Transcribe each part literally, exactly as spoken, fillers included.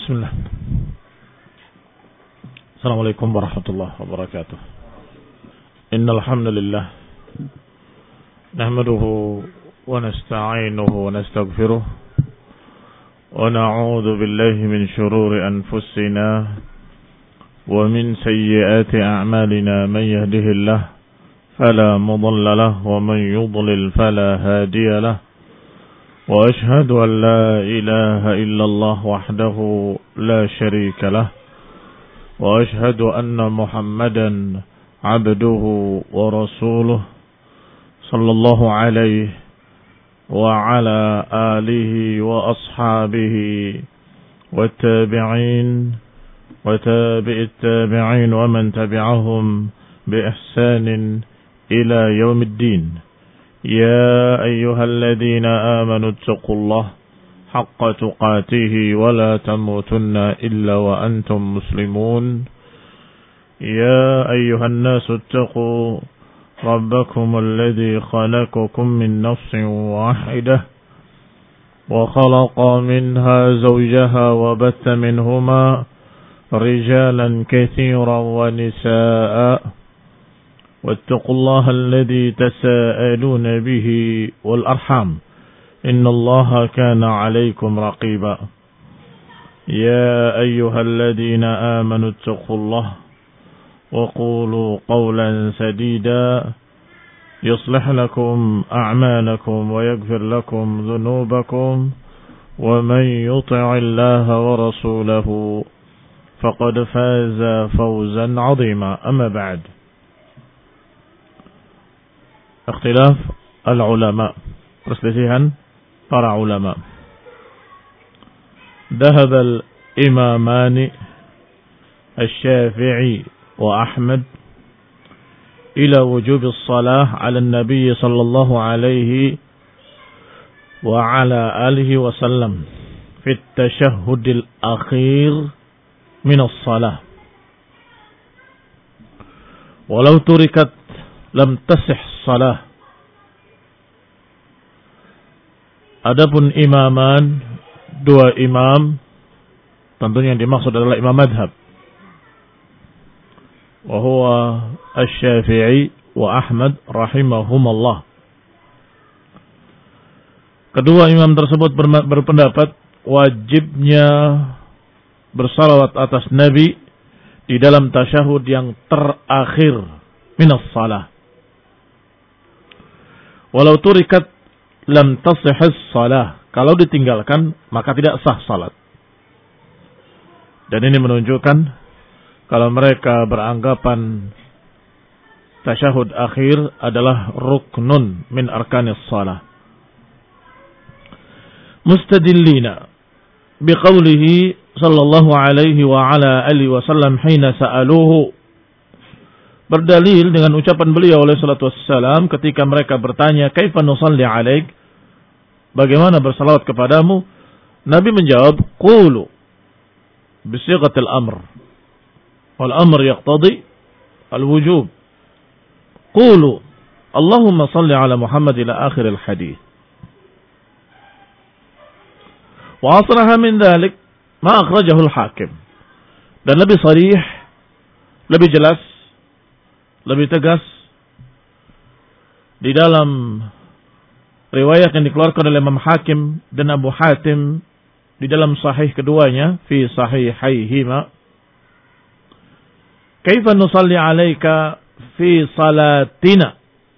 Bismillah. Assalamualaikum warahmatullahi wabarakatuh. Innal hamdalillah nahmaduhu wa nasta'inuhu wa nastaghfiruh wa na'udzu billahi min shururi anfusina wa min sayyiati a'malina man yahdihillahu fala mudilla lahu wa man yudlil fala hadiya lahu. وأشهد أن لا إله إلا الله وحده لا شريك له وأشهد أن محمدا عبده ورسوله صلى الله عليه وعلى آله وأصحابه والتابعين وتابع التابعين ومن تبعهم بإحسان إلى يوم الدين. يا أيها الذين آمنوا اتقوا الله حق تقاته ولا تموتن إلا وأنتم مسلمون. يا أيها الناس اتقوا ربكم الذي خلقكم من نفس واحدة وخلق منها زوجها وبث منهما رجالا كثيرا ونساء واتقوا الله الذي تساءلون به والأرحام إن الله كان عليكم رقيبا. يا أيها الذين آمنوا اتقوا الله وقولوا قولا سديدا يصلح لكم أعمالكم ويغفر لكم ذنوبكم ومن يطع الله ورسوله فقد فاز فوزا عظيما. أما بعد، ikhtilaf al-ulama, perselisihan para ulama. Dhahab al-imamani al-Syafi'i wa Ahmad ila wujub as-salah ala an-nabiy sallallahu alaihi wa ala alihi wa sallam fi at-tashahhud al-akhir min as-salah. Walau turikat lam tasih salah. Adapun imaman, dua imam, tentunya yang dimaksud adalah imam madhab, wa huwa asy-Syafi'i wa Ahmad rahimahumallah. Kedua imam tersebut berpendapat wajibnya bersalawat atas Nabi di dalam tasyahud yang terakhir minas salah. Walau turikat lam tasihis salah. Kalau ditinggalkan maka tidak sah salat. Dan ini menunjukkan kalau mereka beranggapan tasyahud akhir adalah ruknun min arkanis salah. Mustadillina biqaulihi sallallahu alaihi wa ala alihi wa sallam hina sa'aluhu, berdalil dengan ucapan beliau alaihi salatu wassalam ketika mereka bertanya, kaifa nusalli alaik, bagaimana bersalawat kepadamu? Nabi menjawab, qulu bisighatil amr wal amr yaqtadi al wujub. Qulu Allahumma salli ala Muhammad ila akhir al hadith. Wa asraha min dhalik ma akhrajahu al hakim. Dan lebih sharih, lebih jelas, lebih tegas di dalam riwayat yang dikeluarkan oleh Imam Hakim dan Abu Hatim di dalam sahih keduanya, fi sahihaihima, kaifa nusalli alaika fi salatina.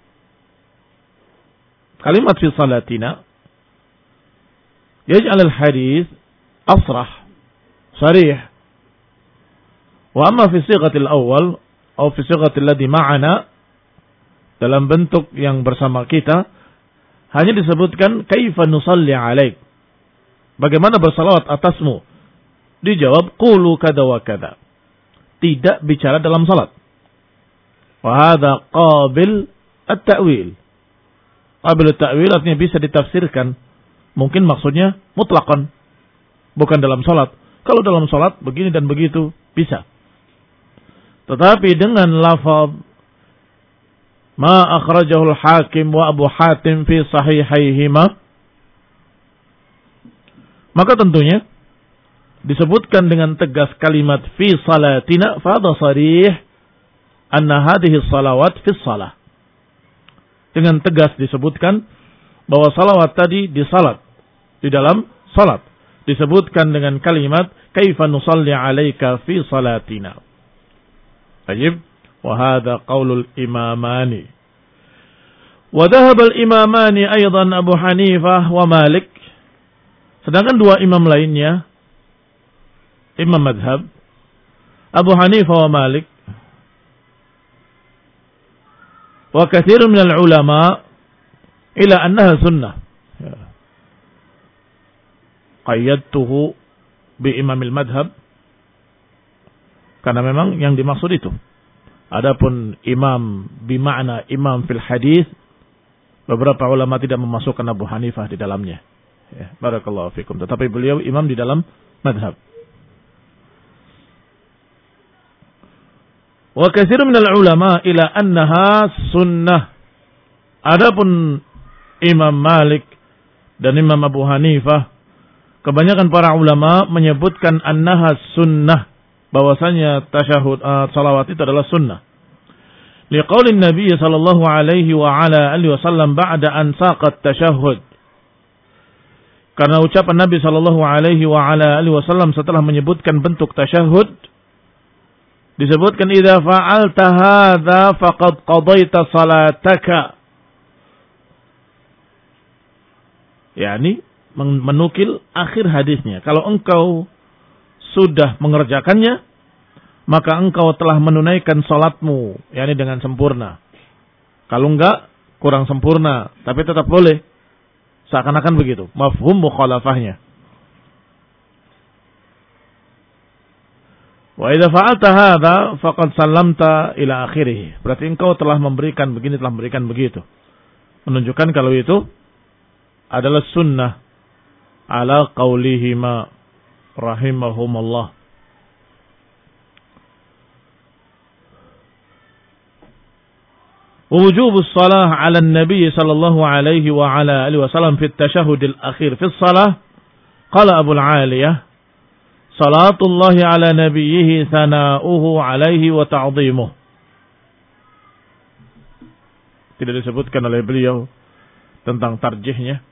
Kalimat fi salatina yaj'al al-hadith asrah sarih, wa amma fi sighatil awwal atau fi sighatil ladzi ma'ana, dalam bentuk yang bersama kita, hanya disebutkan kaifa nusalli alaik, bagaimana bersalawat atasmu. Dijawab qulu kada wa kada, tidak bicara dalam salat. Wa hadza qabil at-ta'wil. Qabil at-ta'wil artinya bisa ditafsirkan. Mungkin maksudnya mutlaqan, bukan dalam salat. Kalau dalam salat begini dan begitu bisa. Tetapi dengan lafaz ma akhrajahu al-Hakim wa Abu Hatim fi sahihaihima, maka tentunya disebutkan dengan tegas kalimat fi salatina, fadha sarih anna hadhihi salawat fi salah. Dengan tegas disebutkan bahwa salawat tadi di salat, di dalam salat. Disebutkan dengan kalimat kaifa nusalli alaika fi salatina. Baik, wa hadha qaulul imamani. Wa dhahaba al-imamani aidan Abu Hanifah wa Malik. Sedangkan dua imam lainnya, imam madhab, Abu Hanifah wa Malik, wa katsirun minal ulama ila annaha sunnah. Qayyadtuhu bi imamil madhab, karena memang yang dimaksud itu. Adapun imam bimakna imam fil hadis, beberapa ulama tidak memasukkan Abu Hanifah di dalamnya. Ya, barakallahu fikum. Tetapi beliau imam di dalam madhab. Wa katsirun minal ulama ila annaha sunnah. Adapun Imam Malik dan Imam Abu Hanifah, kebanyakan para ulama menyebutkan annaha sunnah, bahwasanya tasyahud uh, salawat itu adalah sunnah. Liqaulin Nabi sallallahu alaihi wa ala alihi wasallam ba'da an saqat tasyahud. Karena ucapan Nabi sallallahu alaihi wa ala alihi wasallam setelah menyebutkan bentuk tasyahud, disebutkan idza fa'alta hadza faqad qadaita salataka. yakni menukil akhir hadisnya. Kalau engkau sudah mengerjakannya, maka engkau telah menunaikan salatmu, yakni dengan sempurna. Kalau enggak, kurang sempurna, tapi tetap boleh. Seakan-akan begitu, mafhum mukhalafahnya. Wa idza fa'alta hadza faqad sallamta ila akhirih. Berarti engkau telah memberikan begini, telah memberikan begitu. Menunjukkan kalau itu adalah sunnah ala qaulihima rahimahumullah. ووجوب الصلاة على النبي صلى الله عليه وعلى آله وسلم في التشهد الأخير في الصلاة قال أبو العالية صلاة الله على نبيه ثناؤه عليه وتعظيمه. Tidak disebutkan oleh beliau tentang tarjihnya.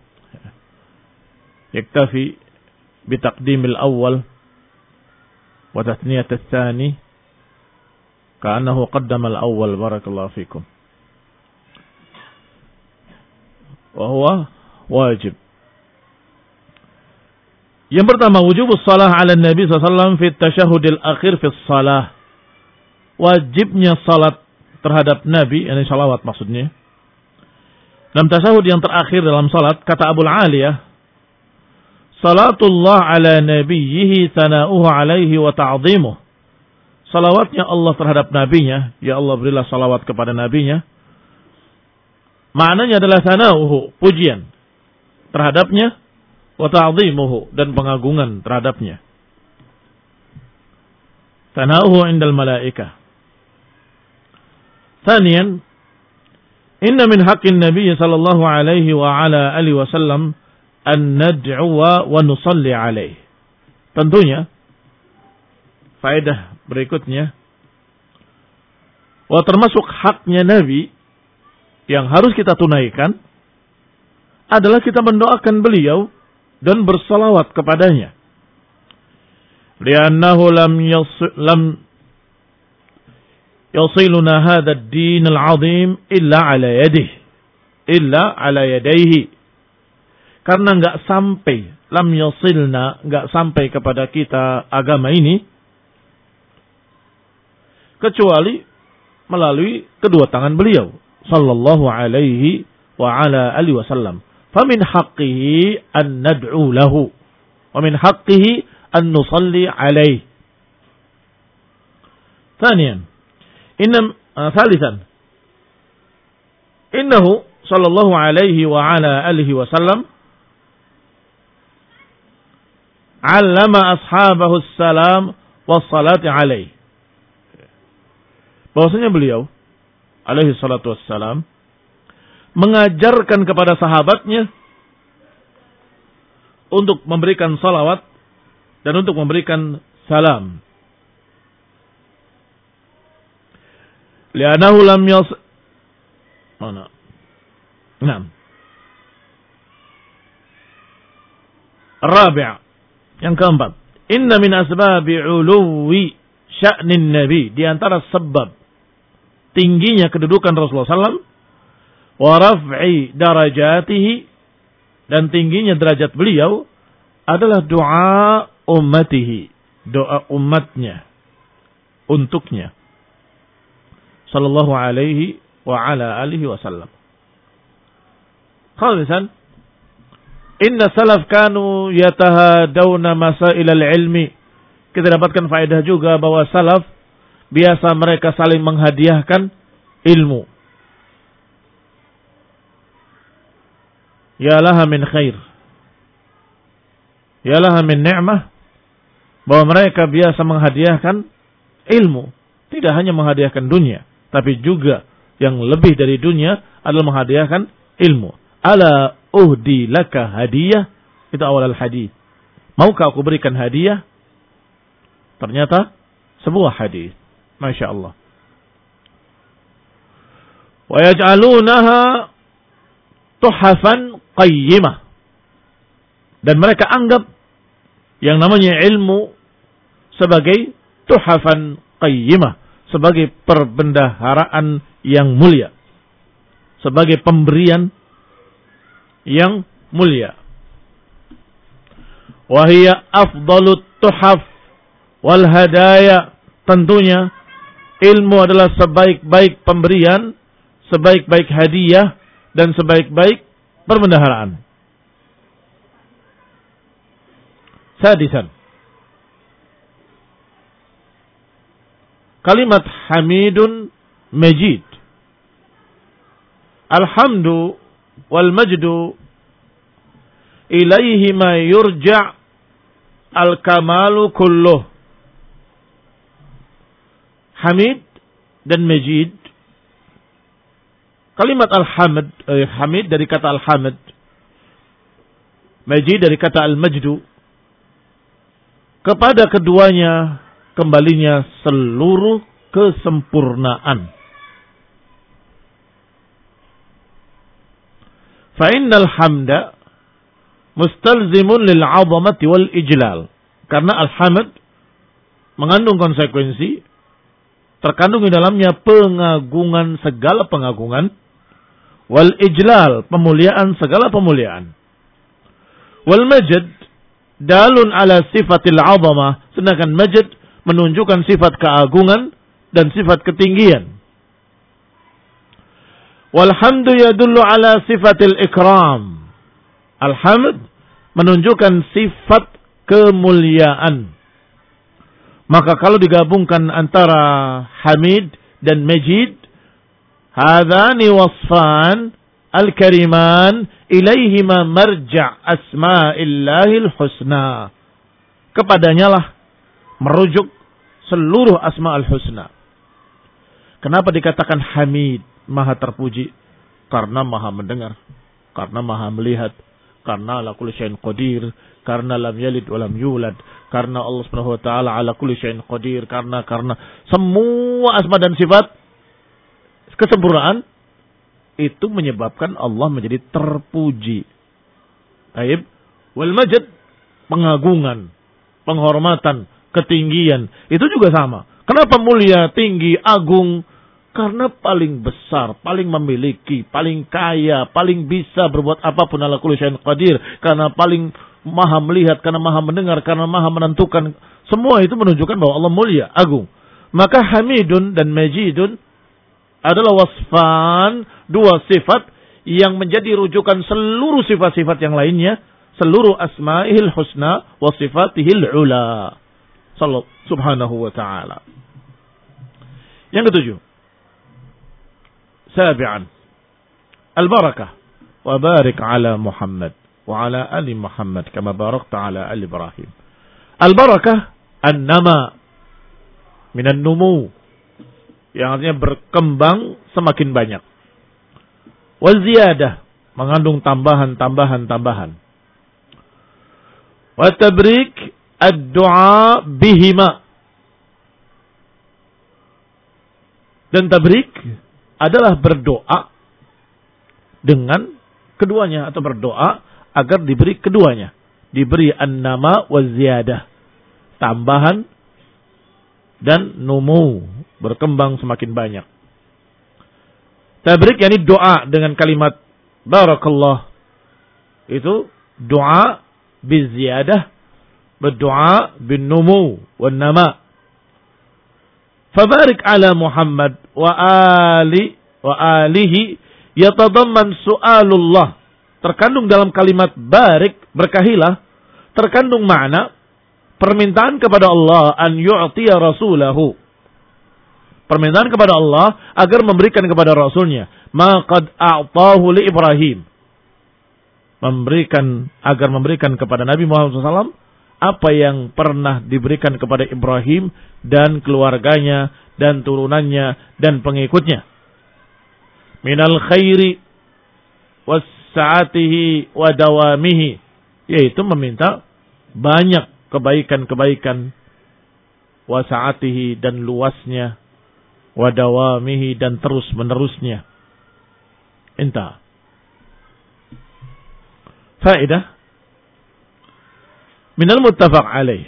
Yaktafi bitaqdim al-awwal wa tathniyat al-thani ka'annahu qaddama al-awwal. Barakallahu fikum. Wahwa wajib. Yang pertama, wujubus salah ala Nabi sallallahu alaihi wasallam fi tasyahudil akhir fi salah. Wajibnya salat terhadap Nabi, yakni salawat maksudnya, dalam tasyahud yang terakhir dalam salat. Kata Abu Aliyah, salatullah ala nabiyhi thana'uhu alaihi wa ta'zimuh. Salawatnya Allah terhadap nabinya, ya Allah berilah salawat kepada nabinya. Maknanya adalah sana'uhu, pujian terhadapnya, wa ta'zimuhu, dan pengagungan terhadapnya. Sana'uhu indal malaikah. Thaniyan, inna min haqqin nabiy sallallahu alaihi wa ala alihi wasallam an nad'uwa wa nusalli alaihi. Tentunya faedah berikutnya, wa termasuk haknya Nabi yang harus kita tunaikan adalah kita mendoakan beliau dan bersalawat kepadanya. Li'annahu lam lam yasiluna hadha ad-din al-'azim illa 'ala yadihi, illa 'ala yadayhi. Karena enggak sampai, lam yasilna, enggak sampai kepada kita agama ini kecuali melalui kedua tangan beliau sallallahu alaihi wa ala alihi wasallam. Famin haqqihi an nad'u lahu wa min haqqihi an nusalli alaihi. Thaniyan, inna uh, thalithan, innahu sallallahu alaihi wa ala alihi wasallam 'allama ashabahu as-salam was-salati alaihi. Bahwasanya beliau alaihi salatu wassalam mengajarkan kepada sahabatnya untuk memberikan salawat dan untuk memberikan salam. Li'annahu lam yas mana? Naam. Rabi', yang keempat, inna min asbabi 'uluwi sya'nin nabi, di antara sebab tingginya kedudukan Rasulullah sallallahu alaihi wasallam, wa raf'i darajatihi, dan tingginya derajat beliau, adalah doa ummatihi, doa umatnya untuknya sallallahu alaihi wa ala alihi wasallam. Khamisan, inna salaf kanu yatahadawna masail al-ilmi. Kita dapatkan faedah juga bahwa salaf biasa mereka saling menghadiahkan ilmu. Ya laha min khair, ya laha min ni'mah, bahwa mereka biasa menghadiahkan ilmu. Tidak hanya menghadiahkan dunia, tapi juga yang lebih dari dunia adalah menghadiahkan ilmu. Ala uhdi laka hadiah, itu awal al-hadis. Maukah aku berikan hadiah? Ternyata sebuah hadis. Masya Allah. Wa yaj'alunaha tuhafan qayyimah. Dan mereka anggap yang namanya ilmu sebagai tuhafan qayyimah, sebagai perbendaharaan yang mulia, sebagai pemberian yang mulia. Wa hiya afdalut tuhaf wal hadaya. Tentunya ilmu adalah sebaik-baik pemberian, sebaik-baik hadiah, dan sebaik-baik perbendaharaan. Sadisan, kalimat hamidun majid. Alhamdu wal majdu ilaihi ma yurja' al kamalu kulluh. Hamid dan majid. Kalimat al-hamd, eh, hamid dari kata al-hamd, majid dari kata al-majdu. Kepada keduanya kembalinya seluruh kesempurnaan. Fa innal hamda mustalzimun lil 'azamati wal ijlal. Karena al-hamd mengandung konsekuensi, terkandung di dalamnya pengagungan, segala pengagungan, wal ijlal, pemuliaan, segala pemuliaan. Wal majd dalun ala sifatil 'azamah, sedangkan majd menunjukkan sifat keagungan dan sifat ketinggian. Walhamdu yadullu ala sifatil ikram. Alhamd menunjukkan sifat kemuliaan. Maka kalau digabungkan antara hamid dan majid, hadhani wasfan al-kariman ilaihima marja' asma'illahil husna. Kepadanya lah merujuk seluruh asma'ul husna. Kenapa dikatakan hamid, maha terpuji? Karena maha mendengar, karena maha melihat, karena ala kulli syai'in qadir, karena lam yalid wa lam yulad, karena Allah Subhanahu wa taala ala kulli syai'in qadir, karena karena semua asma dan sifat kesempurnaan itu menyebabkan Allah menjadi terpuji. Baik, wal majd, pengagungan, penghormatan, ketinggian, itu juga sama. Kenapa mulia, tinggi, agung? Karena paling besar, paling memiliki, paling kaya, paling bisa berbuat apapun, ala kulli syai'in qadir, karena paling maha melihat, karena maha mendengar, karena maha menentukan. Semua itu menunjukkan bahwa Allah mulia, agung. Maka hamidun dan majidun adalah wasfan, dua sifat yang menjadi rujukan seluruh sifat-sifat yang lainnya, seluruh asma'ihil husna wa sifatihil ula. Subhanahu wa ta'ala. Yang ketujuh, sabi'an, al-barakah, wa barik ala Muhammad wa ala ali Muhammad kama barakta ala ali Ibrahim. Al-barakah an-nama, minan numu, yang artinya berkembang semakin banyak. Wal ziyadah, mengandung tambahan, tambahan, tambahan. Wa tabrik ad-du'a bihima. Dan tabrik adalah berdoa dengan keduanya, atau berdoa agar diberi keduanya. Diberi an-nama wa ziyadah, tambahan dan numu, berkembang semakin banyak. Tabrik yakni doa dengan kalimat barakallah. Itu doa biziyadah, berdoa bin numu wan nama. Fabarik ala Muhammad wa ali wa alihi yatadamman su'alullah. Terkandung dalam kalimat barik, berkahilah, terkandung makna permintaan kepada Allah an yu'tiya rasulahu. Permintaan kepada Allah agar memberikan kepada rasulnya ma qad a'tahu li Ibrahim. Memberikan, agar memberikan kepada Nabi Muhammad shallallahu alaihi wasallam apa yang pernah diberikan kepada Ibrahim dan keluarganya dan turunannya dan pengikutnya. Minal khairi was sa'atihi wa dawamihi, yaitu meminta banyak kebaikan-kebaikan, wa sa'atihi dan luasnya, wa dawamihi dan terus-menerusnya. Intah. Faedah minal muttafaq alaih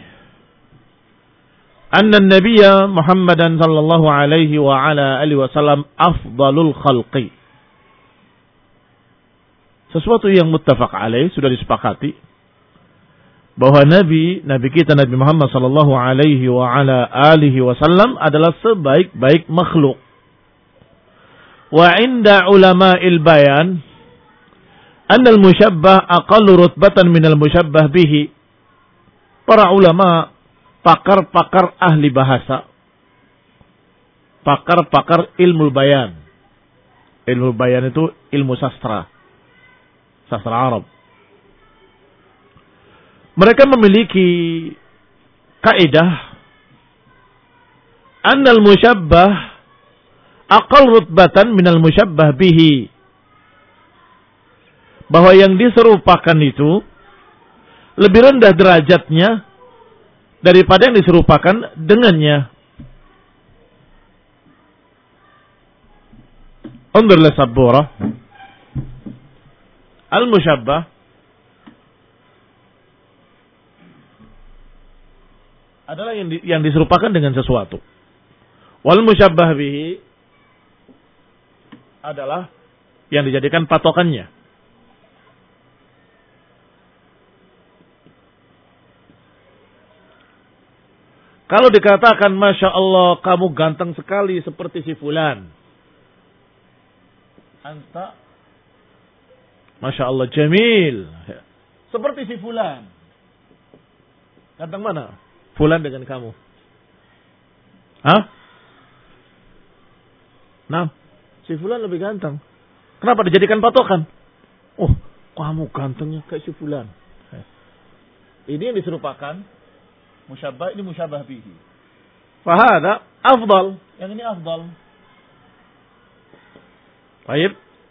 anna an-nabiyya Muhammadan sallallahu alaihi wa ala alihi wasallam afdalul khalqi. Sesuatu yang muttafaq alaih, sudah disepakati bahwa Nabi, Nabi kita Nabi Muhammad sallallahu alaihi wa ala alihi wasallam adalah sebaik-baik makhluk. Wa inda ulama'il bayan anna al-musyabbah aqallu rutbatan min al-musyabbah bihi. Para ulama, pakar-pakar ahli bahasa, pakar-pakar ilmu bayan. Ilmu bayan itu ilmu sastra, sastra Arab. Mereka memiliki kaidah annal musyabbah aqall rutbatan minal musyabbah bihi, bahwa yang diserupakan itu lebih rendah derajatnya daripada yang diserupakan dengannya. Undur li Sabbura. Al-musyabbah adalah yang, di, yang diserupakan dengan sesuatu. Wal musyabbah bihi adalah yang dijadikan patokannya. Kalau dikatakan, Masya Allah, kamu ganteng sekali seperti si fulan. Anta, Masya Allah, jamil. Seperti si fulan. Ganteng mana? Fulan dengan kamu. Hah? Nah, si fulan lebih ganteng. Kenapa dijadikan patokan? Oh, kamu gantengnya kayak si fulan. Ini yang diserupakan. Musyabbah, ini musyabbah bihi. Fahada afdal. Yang ini afdal. Baik.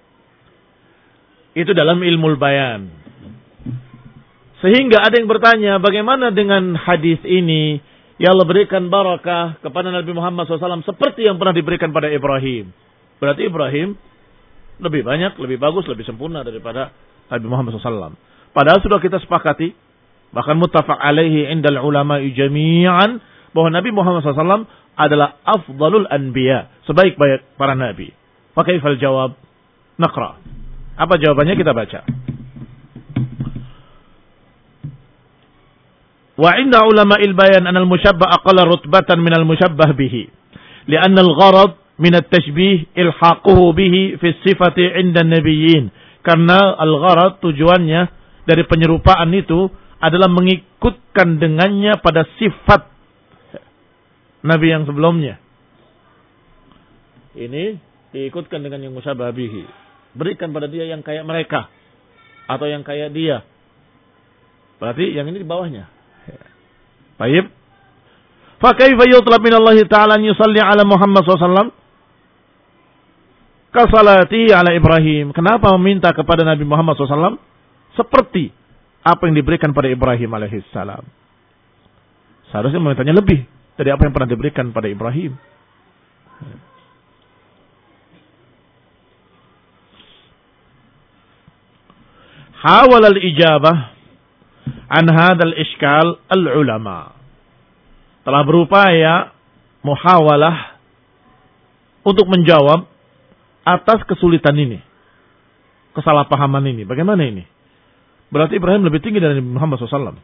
Itu dalam ilmu bayan. Sehingga ada yang bertanya, bagaimana dengan hadis ini? Ya Allah berikan barakah kepada Nabi Muhammad shallallahu alaihi wasallam seperti yang pernah diberikan pada Ibrahim. Berarti Ibrahim lebih banyak, lebih bagus, lebih sempurna daripada Nabi Muhammad shallallahu alaihi wasallam. Padahal sudah kita sepakati, bahkan muttafaq alaihi indal ulama'i jami'an, bahwa Nabi Muhammad shallallahu alaihi wasallam adalah afdalul anbiya, sebaik-baik para nabi. Fakaifal jawab? Naqra. Apa jawabannya? Kita baca. Wa inda ulama'il bayan anal musyabbah aqalla rutbatan minal musyabbah bihi. Lianna al-gharad min at-tashbih ilhaquhu bihi fi sifati inda nabiyyin. Karena al-gharad, tujuannya dari penyerupaan itu adalah mengikutkan dengannya pada sifat Nabi yang sebelumnya. Ini diikutkan dengan yang musyabbah bihi. Berikan pada dia yang kayak mereka. Atau yang kayak dia. Berarti yang ini di bawahnya. Baik. Fa kaifa yutlab min Allah Ta'ala an yusalli ala Muhammad sallallahu alaihi wasallam ka salati ala Ibrahim? Kenapa meminta kepada Nabi Muhammad sallallahu alaihi wasallam seperti apa yang diberikan pada Ibrahim alaihissalam? Seharusnya memintanya lebih dari apa yang pernah diberikan pada Ibrahim. Hawal al-ijabah an hadal iskal al-ulama. Telah berupaya muhawalah untuk menjawab atas kesulitan ini. Kesalahpahaman ini. Bagaimana ini? Berarti Ibrahim lebih tinggi dari Muhammad shallallahu alaihi wasallam.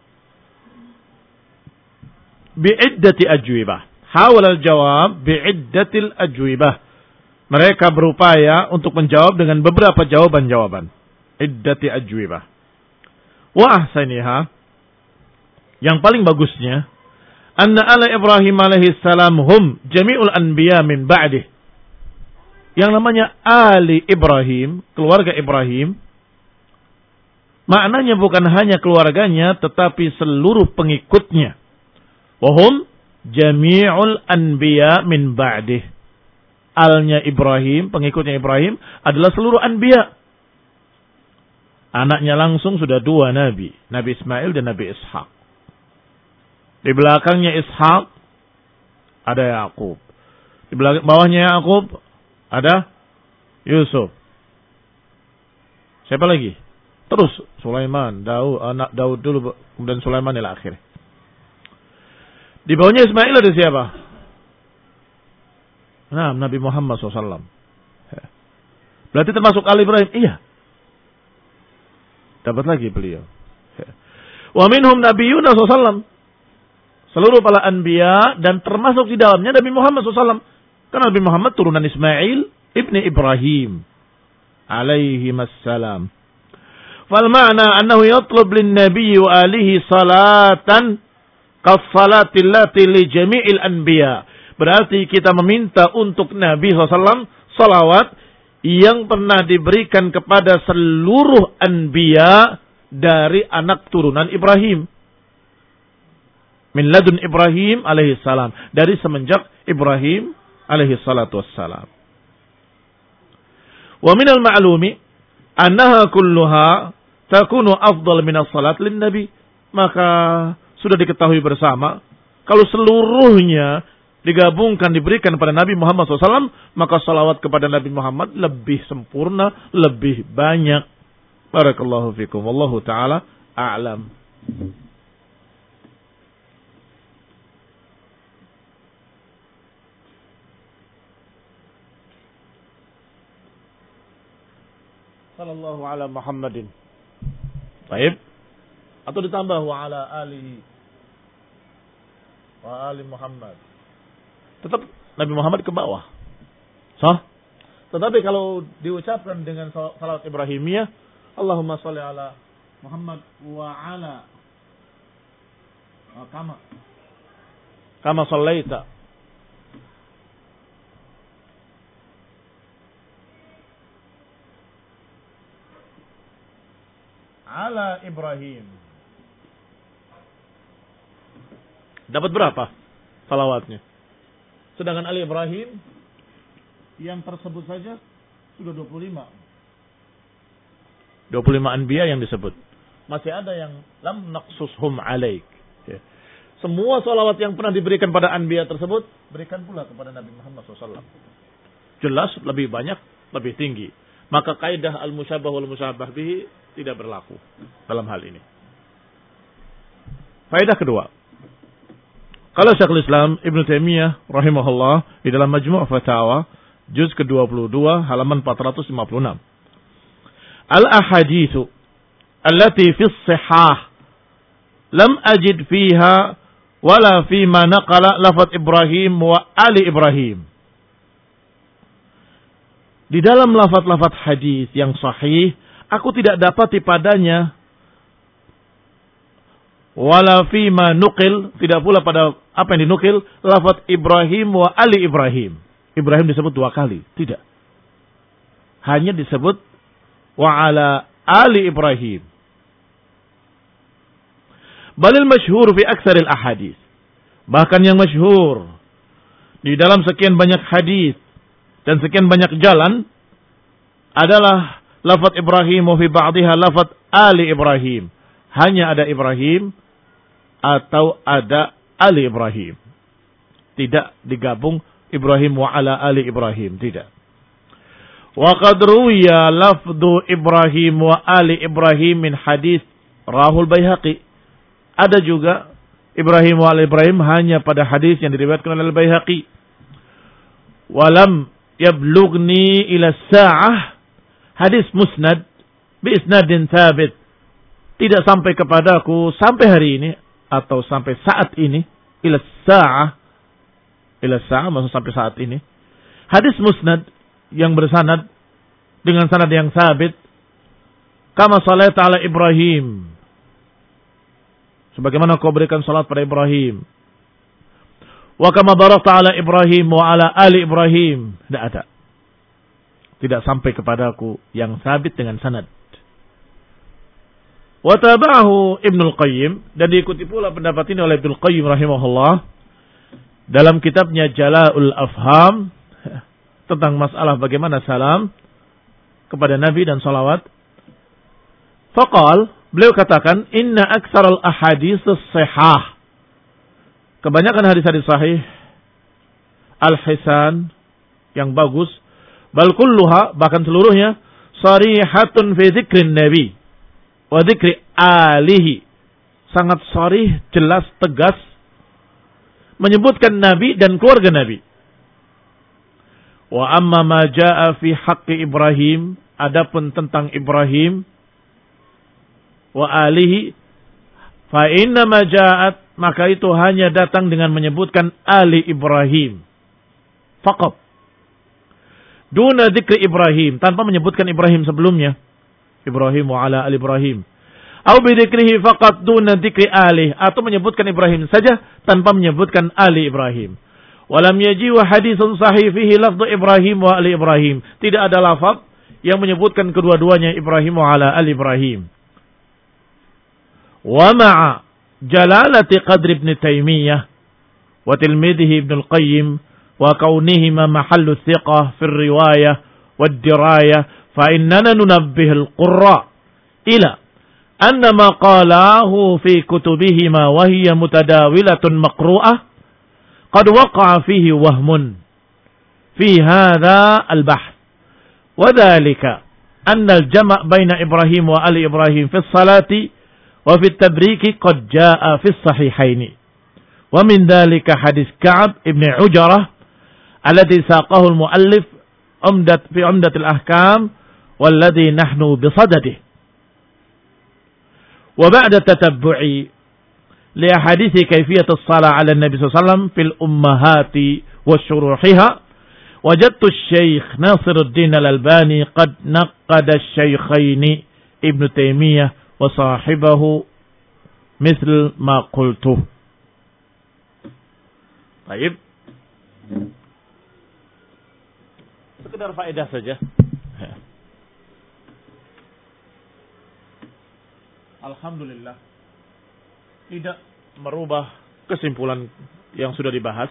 Bi'iddati ajwibah. Hawal al-jawab bi'iddatil ajwibah. Mereka berupaya untuk menjawab dengan beberapa jawaban-jawaban. Iddati ajwibah. Wa ahsaniha. Yang paling bagusnya. Anna ala Ibrahim alaihi salam hum jami'ul anbiya min ba'dih. Yang namanya Ali Ibrahim, keluarga Ibrahim, maknanya bukan hanya keluarganya, tetapi seluruh pengikutnya. Wahum jami'ul anbiya min ba'dih. Alnya Ibrahim, pengikutnya Ibrahim, adalah seluruh anbiya. Anaknya langsung sudah dua nabi. Nabi Ismail dan Nabi Ishak. Di belakangnya Ishak ada Yakub. Di belakang bawahnya Yakub ada Yusuf. Siapa lagi? Terus Sulaiman, Daud, anak Daud dulu, kemudian Sulaiman ila akhir. Di bawahnya Ismail ada siapa? Nah, Nabi Muhammad shallallahu alaihi wasallam. Berarti termasuk Ali Ibrahim? Iya. Dapat lagi beliau. Wa minhum nabiyuna shallallahu alaihi wasallam. Seluruh para anbiya dan termasuk di dalamnya Nabi Muhammad shallallahu alaihi wasallam. Karena Nabi Muhammad turunan Ismail ibni Ibrahim alaihi assalam. Fal ma'na annahu yatlub lin nabiy wa alihi salatan kas salati allati li jami'il anbiya. Berarti kita meminta untuk Nabi shallallahu alaihi wasallam salawat yang pernah diberikan kepada seluruh anbiya dari anak turunan Ibrahim. Min ladun Ibrahim alaihi salam. Dari semenjak Ibrahim alaihi salatu wassalam. Wa minal ma'lumi annaha kulluha takunu afdal minas salat lin nabi. Maka sudah diketahui bersama kalau seluruhnya digabungkan diberikan kepada Nabi Muhammad shallallahu alaihi wasallam, maka salawat kepada Nabi Muhammad lebih sempurna, lebih banyak. Barakallahu fikum. Wallahu ta'ala a'lam. Sallallahu ala Muhammadin. Baik. Atau ditambah wa ala alihi wa ali Muhammad. Tetap Nabi Muhammad ke bawah. Sah? Tetapi kalau diucapkan dengan salawat Ibrahimiyah, Allahumma sholli ala Muhammad wa ala kama kama shallaita ala Ibrahim. Dapat berapa salawatnya? Sedangkan Ali Ibrahim yang tersebut saja sudah dua puluh lima. dua puluh lima anbiya yang disebut. Masih ada yang lam naqsushum alaik. Ya. Semua salawat yang pernah diberikan pada anbiya tersebut, berikan pula kepada Nabi Muhammad shallallahu alaihi wasallam. Jelas lebih banyak, lebih tinggi. Maka kaidah al-musyabah wal musyabah bihi tidak berlaku dalam hal ini. Faedah kedua. Kalau Syekhul Islam Ibn Taimiyah rahimahullah di dalam Majmu' Fatawa juz ke dua puluh dua halaman empat ratus lima puluh enam. Al-ahaditsu allati fi as-sihah lam ajid fiha wala fi ma naqala lafaz Ibrahim wa ali Ibrahim. Di dalam lafaz-lafaz hadis yang sahih, aku tidak dapati padanya wala fi ma nuqil, tidak pula pada apa yang dinukil lafaz Ibrahim wa ali Ibrahim. Ibrahim disebut dua kali, tidak. Hanya disebut wa ala ali Ibrahim. Balil masyhur fi aktsaril ahadits. Bahkan yang masyhur di dalam sekian banyak hadis dan sekian banyak jalan adalah lafaz Ibrahim wa fi ba'dihha lafaz ali Ibrahim. Hanya ada Ibrahim atau ada Ali Ibrahim. Tidak digabung Ibrahim wa ala Ali Ibrahim, tidak. Wa qad ruwiya lafdhu Ibrahim wa ali Ibrahim min hadis Rahul Baihaqi. Ada juga Ibrahim wa ali Ibrahim hanya pada hadis yang diriwayatkan oleh Al-Baihaqi. Walam yablughni ila sa'ah, hadis musnad bi isnadin thabit, tidak sampai kepadaku sampai hari ini atau sampai saat ini, ila sa'ah, ila sa'ah maksud sampai saat ini. Hadis musnad yang bersanad dengan sanad yang sabit, kama salaita ala Ibrahim, sebagaimana kau berikan salat pada Ibrahim, wa kama barakta ala Ibrahim wa ala ali Ibrahim, tidak ada, tidak sampai kepadaku yang sabit dengan sanad. Wa tabahu Ibnul Qayyim, dan diikuti pula pendapat ini oleh Ibnul Qayyim rahimahullah dalam kitabnya Jala'ul Afham tentang masalah bagaimana salam kepada Nabi dan salawat. Faqal, beliau katakan, inna aktsaral ahadits as-sihah, kebanyakan hadis-hadis sahih, al-hisan, yang bagus, bal kulluha, bahkan seluruhnya, sarihatun fi dzikrin nabi wa dzikri alihi, sangat sharih, jelas, tegas menyebutkan Nabi dan keluarga Nabi. Wa amma ma jaa fi haqqi Ibrahim, adapun tentang Ibrahim wa alihi, fa inna ma ja'at, maka itu hanya datang dengan menyebutkan ali Ibrahim faqat, duna dzikri Ibrahim, tanpa menyebutkan Ibrahim sebelumnya, Ibrahim wa ala ali Ibrahim, au bi dzikrihi faqat duna dzikri ali, atau menyebutkan Ibrahim saja tanpa menyebutkan ali Ibrahim. Walam yaji wa haditsun sahih fihi lafdhu Ibrahim wa ali Ibrahim, tidak ada lafaz yang menyebutkan kedua-duanya Ibrahim wa ala ali Ibrahim. Wa ma'a jalalati qadri Ibn Taymiyah wa tilmidhihi Ibn al-Qayyim wa kaunihima mahallu thiqah fi riwayah wa dirayah, fa innana nunabbih al-qurra ila anna ma qalahu fi kutubihima wa hiya mutadawilatun maqru'ah qad waqa'a fihi wahmun fi hadha al-bahth, wa dhalika anna al-jama' baina Ibrahim wa ali Ibrahim fi as-salati wa fi at-tabriki qad jaa'a fi as-sahihaini, wa min dhalika hadis Ka'ab ibn Ujarah alladhi saqahu al-muallif umdat fi umdat al-ahkam walladhi nahnu bi sadadihi. Wa ba'da tatabbu'i لأحاديث كيفية الصلاة على النبي صلى الله عليه وسلم في الأمهات وشروحها وجدت الشيخ ناصر الدين الألباني قد نقد الشيخين ابن تيمية وصاحبه مثل ما قلته. طيب, sekedar faedah saja. Alhamdulillah, tidak merubah kesimpulan yang sudah dibahas.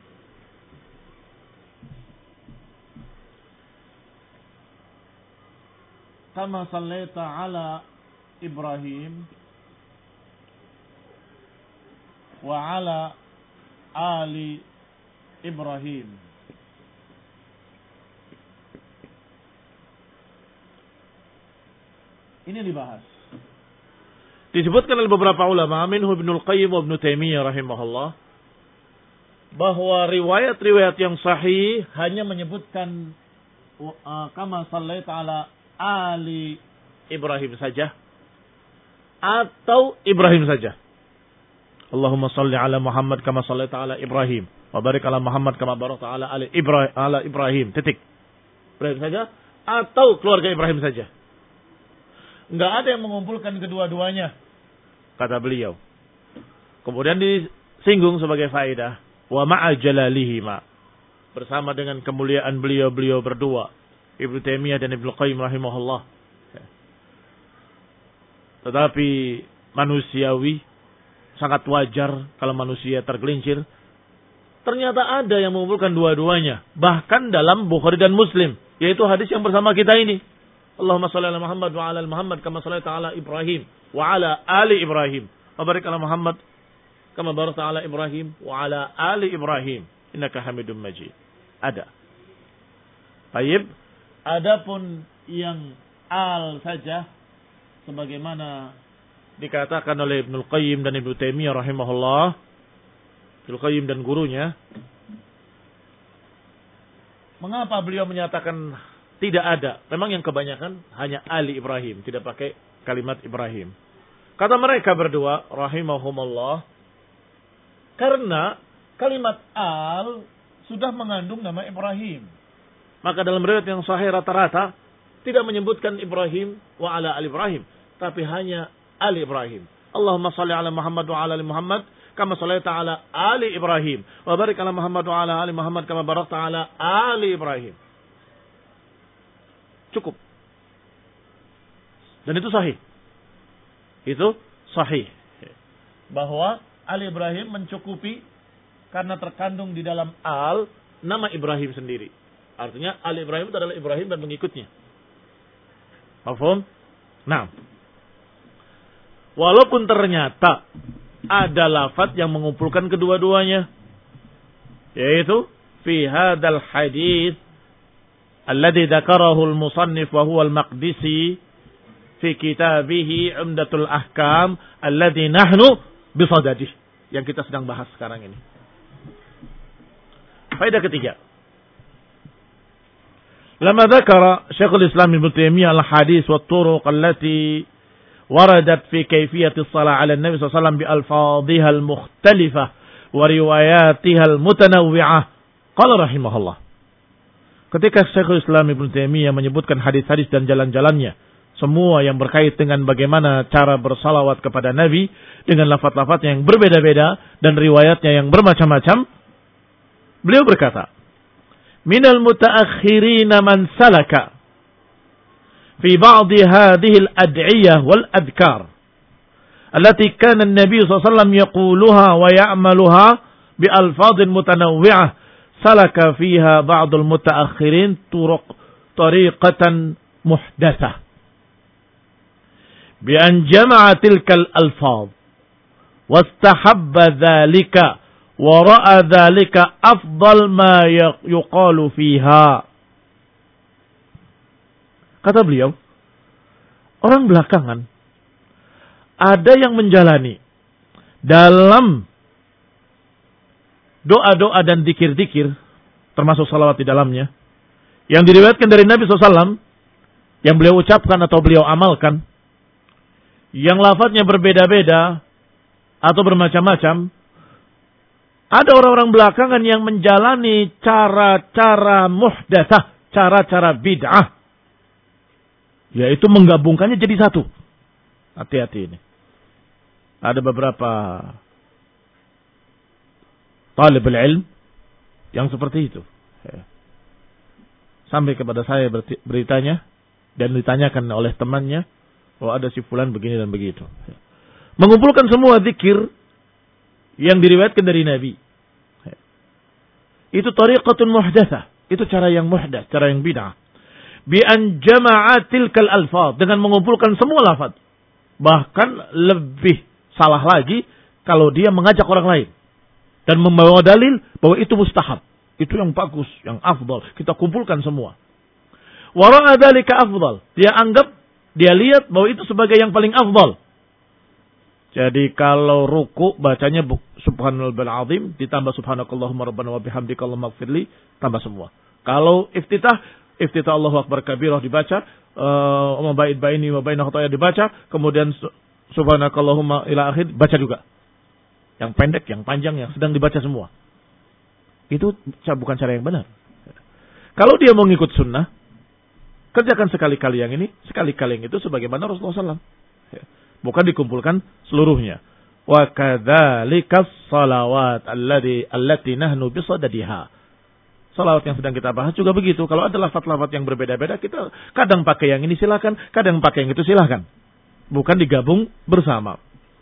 Kama sallaita ala Ibrahim wa ala ali Ibrahim. Ini dibahas. Disebutkan oleh beberapa ulama, minhu Ibnul Qayyim wa Ibnu Taimiyah rahimahullah, bahwa riwayat-riwayat yang sahih hanya menyebutkan uh, kama sallaita ala ali Ibrahim saja atau Ibrahim saja. Allahumma salli ala Muhammad kama sallaita ala Ibrahim wa barik ala Muhammad kama barakta ala ali Ibrahim, ala Ibrahim. Titik. Ibrahim saja atau keluarga Ibrahim saja. Enggak ada yang mengumpulkan kedua-duanya, kata beliau. Kemudian disinggung sebagai faedah, wa ma'a jalalihima, bersama dengan kemuliaan beliau-beliau berdua, Ibnu Taimiyah dan Ibnu Qayyim rahimahullah. Tetapi manusiawi, sangat wajar kalau manusia tergelincir. Ternyata ada yang mengumpulkan dua-duanya, bahkan dalam Bukhari dan Muslim, yaitu hadis yang bersama kita ini. Allahumma salli ala Muhammad wa ala Muhammad kama sallaita ala Ibrahim wa ala ali Ibrahim wa barik ala Muhammad kama barakta ala Ibrahim wa ala ali Ibrahim innaka Hamidum Majid. Ada. Baik. Adapun yang al saja sebagaimana dikatakan oleh Ibnu Qayyim dan Ibnu Taimiyah rahimahullah, Ibnu Qayyim dan gurunya, mengapa beliau menyatakan tidak ada? Memang yang kebanyakan hanya Ali Ibrahim, tidak pakai kalimat Ibrahim. Kata mereka berdua rahimahumullah, karena kalimat al sudah mengandung nama Ibrahim. Maka dalam riwayat yang sahih rata-rata tidak menyebutkan Ibrahim wa ala ali Ibrahim, tapi hanya Ali Ibrahim. Allahumma salli ala Muhammad wa ala ali Muhammad kama shallaita ala ali Ibrahim wa barik ala Muhammad wa ala ali Muhammad kama barakta ala ali Ibrahim. Cukup. Dan itu sahih. Itu sahih. Bahwa Ali Ibrahim mencukupi karena terkandung di dalam al nama Ibrahim sendiri. Artinya Ali Ibrahim itu adalah Ibrahim dan pengikutnya. Paham? Nah. Walaupun ternyata ada lafaz yang mengumpulkan kedua-duanya, yaitu fi hadzal hadits alladhi dzakarahu al-musannif wa huwa al-Maqdisi fi kitabih Umdatul Ahkam alladhi nahnu bisadadih, yang kita sedang bahas sekarang ini. Faedah ketiga. Lama dzakara Syekhul Islam Ibnu Taimiyah al-hadits wa turuq allati waradat fi kayfiyati shalah 'ala an-nabi sallallahu alaihi wasallam bi alfadhiha al-mukhtalifah wa riwayatiha al-mutanawwi'ah. Qala rahimahullah. Ketika Syekhul Islam Ibnu Taimiyah menyebutkan hadis-hadis dan jalan-jalannya, semua yang berkait dengan bagaimana cara bersalawat kepada Nabi dengan lafaz-lafaz yang berbeda-beda dan riwayatnya yang bermacam-macam, beliau berkata, "Minal mutaakhirina man salaka fi ba'd hadhihi al-ad'iyah wal adhkar allati kana an-nabi sallallahu alaihi wasallam yaquluha wa ya'maluha bi alfadhin mutanawwi'ah salaka fiha ba'd al-mutaakhirin turuq tariqatan muhdatsah bi an jama'a tilka al-alfadh wastahabba dhalika wa ra'a dhalika afdal ma yuqalu fiha." Kata beliau, orang belakangan ada yang menjalani dalam doa-doa dan dikir-dikir, termasuk salawat di dalamnya, yang diriwayatkan dari Nabi shallallahu alaihi wasallam, yang beliau ucapkan atau beliau amalkan, yang lafadznya berbeda-beda atau bermacam-macam. Ada orang-orang belakangan yang menjalani cara-cara muhdatsah, cara-cara bid'ah, yaitu menggabungkannya jadi satu. Hati-hati ini. Ada beberapa talibul ilm yang seperti itu. Sampai kepada saya beritanya dan ditanyakan oleh temannya, oh ada si fulan begini dan begitu. Mengumpulkan semua zikir yang diriwayatkan dari Nabi. Itu tariqatun muhdatsah. Itu cara yang muhdats, cara yang bid'ah. Bi an jama'atil kal alfaz, dengan mengumpulkan semua lafaz. Bahkan lebih salah lagi kalau dia mengajak orang lain dan membawa dalil bahwa itu mustahab, itu yang bagus, yang afdal, kita kumpulkan semua. Wa ra'a dzalika afdal, dia anggap, dia lihat bahwa itu sebagai yang paling afdal. Jadi kalau ruku bacanya subhanallahil azim ditambah subhanakallahumma rabbana wa bihamdika allahumma ighfirli, tambah semua. Kalau iftitah, iftitah Allahu akbar kabirah dibaca, uh, ba'id baini wa baina khataaya dibaca, kemudian subhanakallahumma ila akhir baca juga. Yang pendek, yang panjang, yang sedang dibaca semua. Itu bukan cara yang benar. Kalau dia mau ngikut sunnah, kerjakan sekali-kali yang ini, sekali-kali yang itu sebagaimana Rasulullah shallallahu alaihi wasallam. Bukan dikumpulkan seluruhnya. Wa kadzalikas salawat allati allati nahnu bisadadiha. Salawat yang sedang kita bahas juga begitu. Kalau ada lafaz-lafaz yang berbeda-beda, kita kadang pakai yang ini silakan, kadang pakai yang itu silakan. Bukan digabung bersama.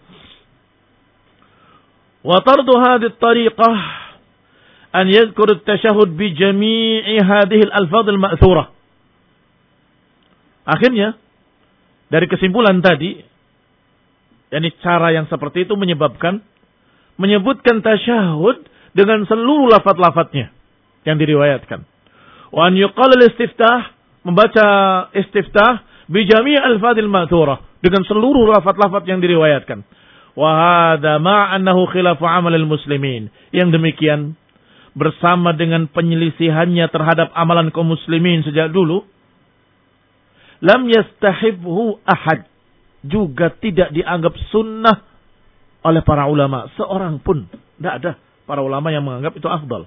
Wa tardu hadhihi at-tariqah an yadhkur at-tashahhud bi jami'i hadhihi al-alfaz al-ma'thurah. Akhirnya dari kesimpulan tadi, yakni cara yang seperti itu menyebabkan menyebutkan tasyahud dengan seluruh lafaz-lafaznya yang diriwayatkan. Wa an yuqal al-istiftah, membaca istiftah bi jami' al-fadil ma'thurah, dengan seluruh lafaz-lafaz yang diriwayatkan. Wa hadza ma annahu khilafu amal al-muslimin. Yang demikian bersama dengan penyelisihannya terhadap amalan kaum muslimin sejak dulu, lam yastahibhu ahad, juga tidak dianggap sunnah oleh para ulama seorang pun. Tidak ada para ulama yang menganggap itu afdal.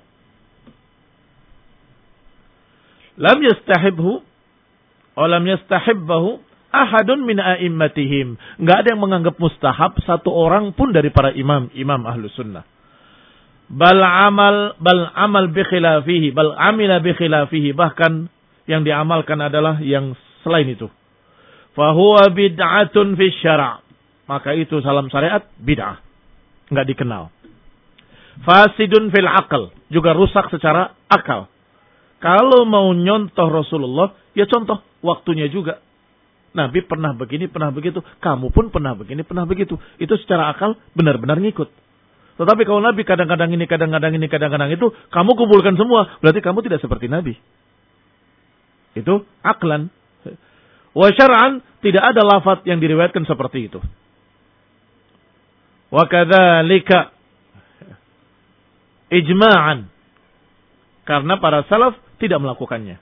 Lam yastahibhu wa lam yastahibbahu ahadun min a'immatihim. Enggak ada yang menganggap mustahab satu orang pun dari para imam, imam Ahlus Sunnah. Bal amal bal amal bi khilafihi, bal amila bi khilafihi, bahkan yang diamalkan adalah yang selain itu. Fa huwa bid'atun fi syara'. Maka itu dalam syariat bid'ah. Enggak dikenal. Fasidun fil aql, juga rusak secara akal. Kalau mau nyontoh Rasulullah, ya contoh waktunya juga. Nabi pernah begini, pernah begitu. Kamu pun pernah begini, pernah begitu. Itu secara akal benar-benar ngikut. Tetapi kalau Nabi kadang-kadang ini, kadang-kadang ini, kadang-kadang itu, kamu kumpulkan semua. Berarti kamu tidak seperti Nabi. Itu aklan. Wa syar'an, tidak ada lafaz yang diriwayatkan seperti itu. Wa kadzalika ijma'an. Karena para salaf tidak melakukannya.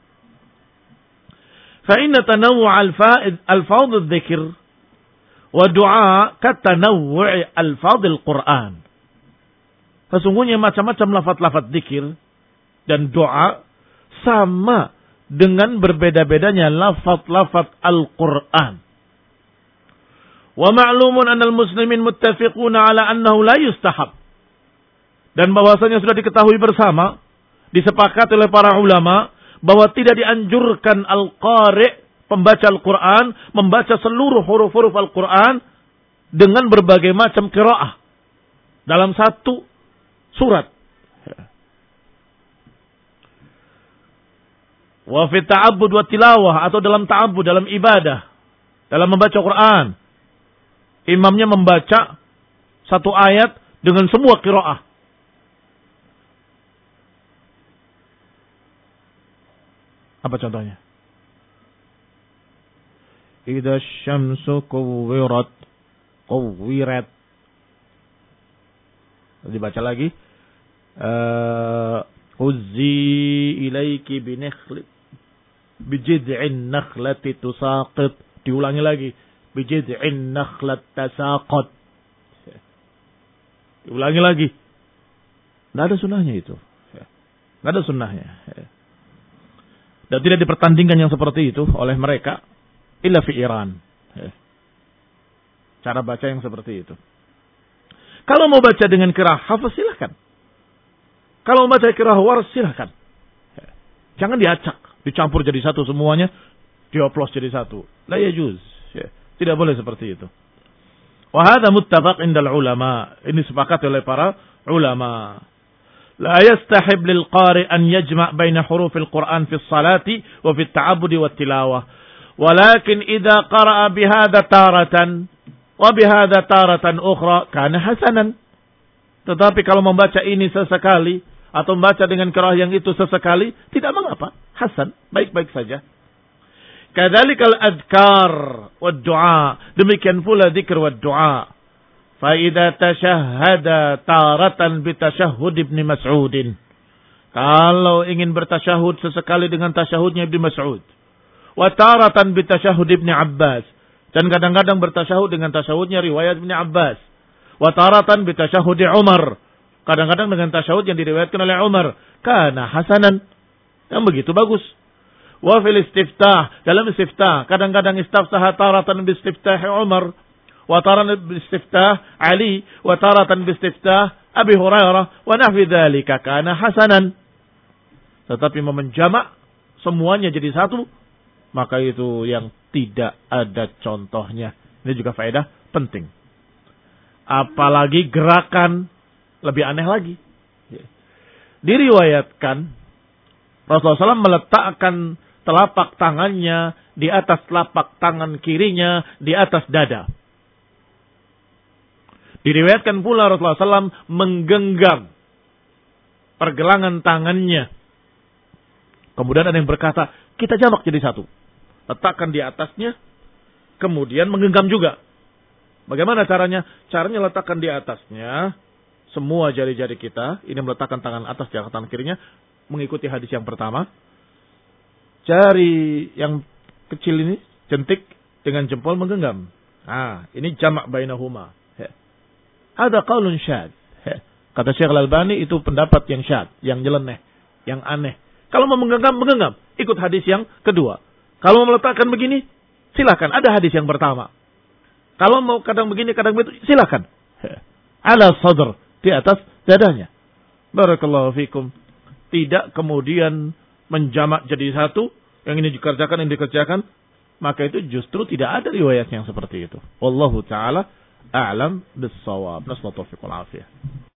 فإن تنوع الفاظ الذكر ودعاء كتنوع الفاظ القرآن. Sesungguhnya macam-macam lafaz-lafaz zikir dan doa sama dengan berbeda-bedanya lafaz-lafaz Al-Quran. Wa ma'lumun anal muslimin muttafiquna ala annahu la yustahab. Dan bahwasanya sudah diketahui bersama, disepakati oleh para ulama, bahwa tidak dianjurkan al-qari', pembaca Al-Quran, membaca seluruh huruf-huruf Al-Quran dengan berbagai macam qiraah dalam satu surat. Wa fi ta'abbud wa tilawah, atau dalam ta'abbud, dalam ibadah, dalam membaca Quran, imamnya membaca satu ayat dengan semua qiraah. Apa contohnya? Idza syamsu kuwirat, kuwirat. Dibaca lagi. Uzzi ilaiki binakhli bijid'in nakhlati tusaqit. Diulangi lagi. Bijid'in nakhlat tasaqat. Diulangi lagi. Tidak ada sunnahnya itu. Tidak ada sunnahnya. Dan tidak dipertandingkan yang seperti itu oleh mereka. Illa fi Iran. Cara baca yang seperti itu. Kalau mau baca dengan qiraah hafaz silahkan. Kalau mau baca qiraah warsh silahkan. Jangan diacak. Dicampur jadi satu semuanya. Dioplos jadi satu. La yajuz. Tidak boleh seperti itu. Wa hadha muttafaq indal ulama. Ini sepakat oleh para ulama. لا يستحب للقارئ أن يجمع بين حروف القرآن في الصلاة وفي التعبد والتلاوة ولكن إذا قرأ بهذا تارة وبهذا تارة أخرى كان حسنا. Tetapi kalau membaca ini sesekali atau membaca dengan qiraah yang itu sesekali, tidak mengapa, hasan, baik-baik saja. Kadzalikal adkar wad du'a, demikian pula zikir wad du'a. فَإِذَا تَشَهَّدَ تَارَةً بِتَشَهُّدِ Ibn Mas'udin. Kalau ingin bertasyahud sesekali dengan tasyahudnya Ibn Mas'ud. وَتَارَةً بِتَشَهُّدِ Ibn Abbas. Dan kadang-kadang bertasyahud dengan tasyahudnya riwayat Ibn Abbas. وَتَارَةً بِتَشَهُّدِ Umar. Kadang-kadang dengan tasyahud yang diriwayatkan oleh Umar. Kana hasanan. Yang begitu bagus. Wa fil istiftah. Dalam istiftah. Kadang-kadang istaftaha taratan bi-istiftah Umar. وتارة باستفتاح علي وتارة باستفتاح أبي هريرة ونحو ذلك كان حسنا. Tetapi memenjamak semuanya jadi satu, maka itu yang tidak ada contohnya. Ini juga faedah penting. Apalagi gerakan lebih aneh lagi. Diriwayatkan Rasulullah shallallahu alaihi wasallam meletakkan telapak tangannya di atas telapak tangan kirinya, di atas dada. Diriwayatkan pula Rasulullah sallallahu alaihi wasallam menggenggam pergelangan tangannya. Kemudian ada yang berkata, kita jamak jadi satu. Letakkan di atasnya, kemudian menggenggam juga. Bagaimana caranya? Caranya letakkan di atasnya, semua jari-jari kita, ini meletakkan tangan atas di tangan kirinya, mengikuti hadis yang pertama. Jari yang kecil ini, jentik, dengan jempol menggenggam. Nah, ini jamak bainahuma. Ada qaulun syad. Kata Syekh Al-Albani itu pendapat yang syad, yang nyeleneh, yang aneh. Kalau mau menggenggam, menggenggam. Ikut hadis yang kedua. Kalau mau meletakkan begini, silakan. Ada hadis yang pertama. Kalau mau kadang begini, kadang begitu, silakan. Ala sadr, di atas dadanya. Barakallahu fikum. Tidak kemudian menjamak jadi satu, yang ini dikerjakan, yang dikerjakan, maka itu justru tidak ada riwayat yang seperti itu. Wallahu ta'ala a'lam bis-shawab. Nasallahu taufiq wal afiyah.